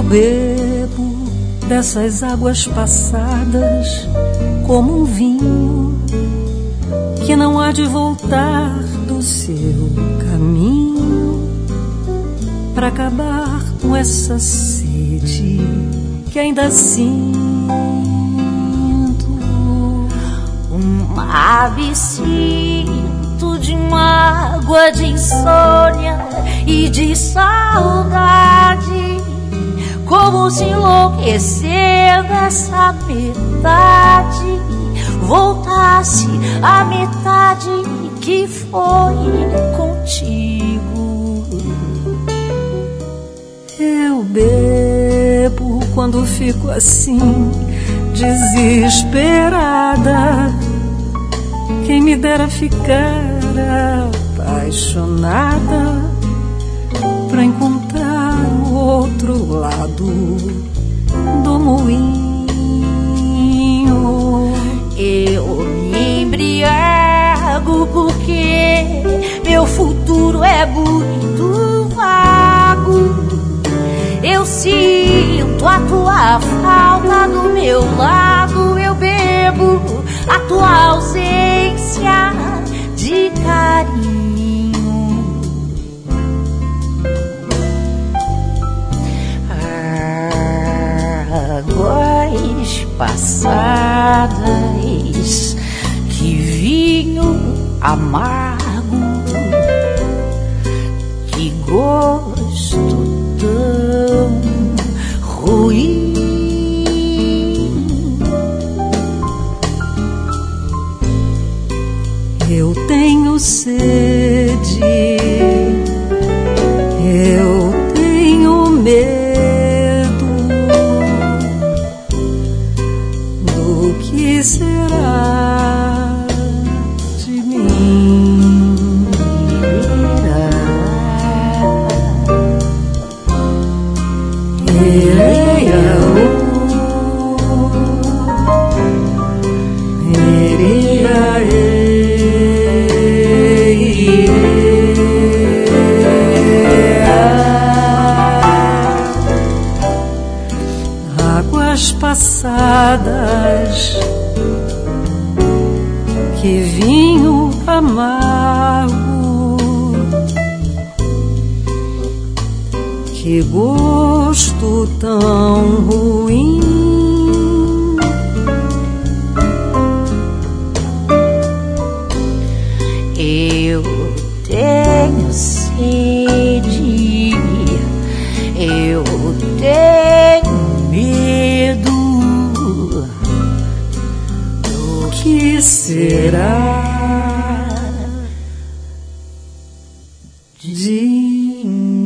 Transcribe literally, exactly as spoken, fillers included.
bebo dessas águas passadas como um vinho que não há de voltar do seu caminho, para acabar com essa sede que ainda sinto. Um absinto de mágoa, de insônia e de saudade, como se enlouquecer dessa metade voltasse a metade que foi contigo. Eu bebo quando fico assim, desesperada. Quem me dera ficar apaixonada pra encontrar o outro lado do moinho. Eu me embriago porque meu futuro é muito vago. Eu sinto a tua falta do meu lado. Eu bebo a tua ausência de carinho. Águas passadas, que vinho amargo, que gosto tão ruim. Eu tenho sede, eu tenho medo do que será de mim. Águas passadas, que vinho amargo, que gosto tão ruim. Eu tenho sede, eu tenho medo do que será de mim.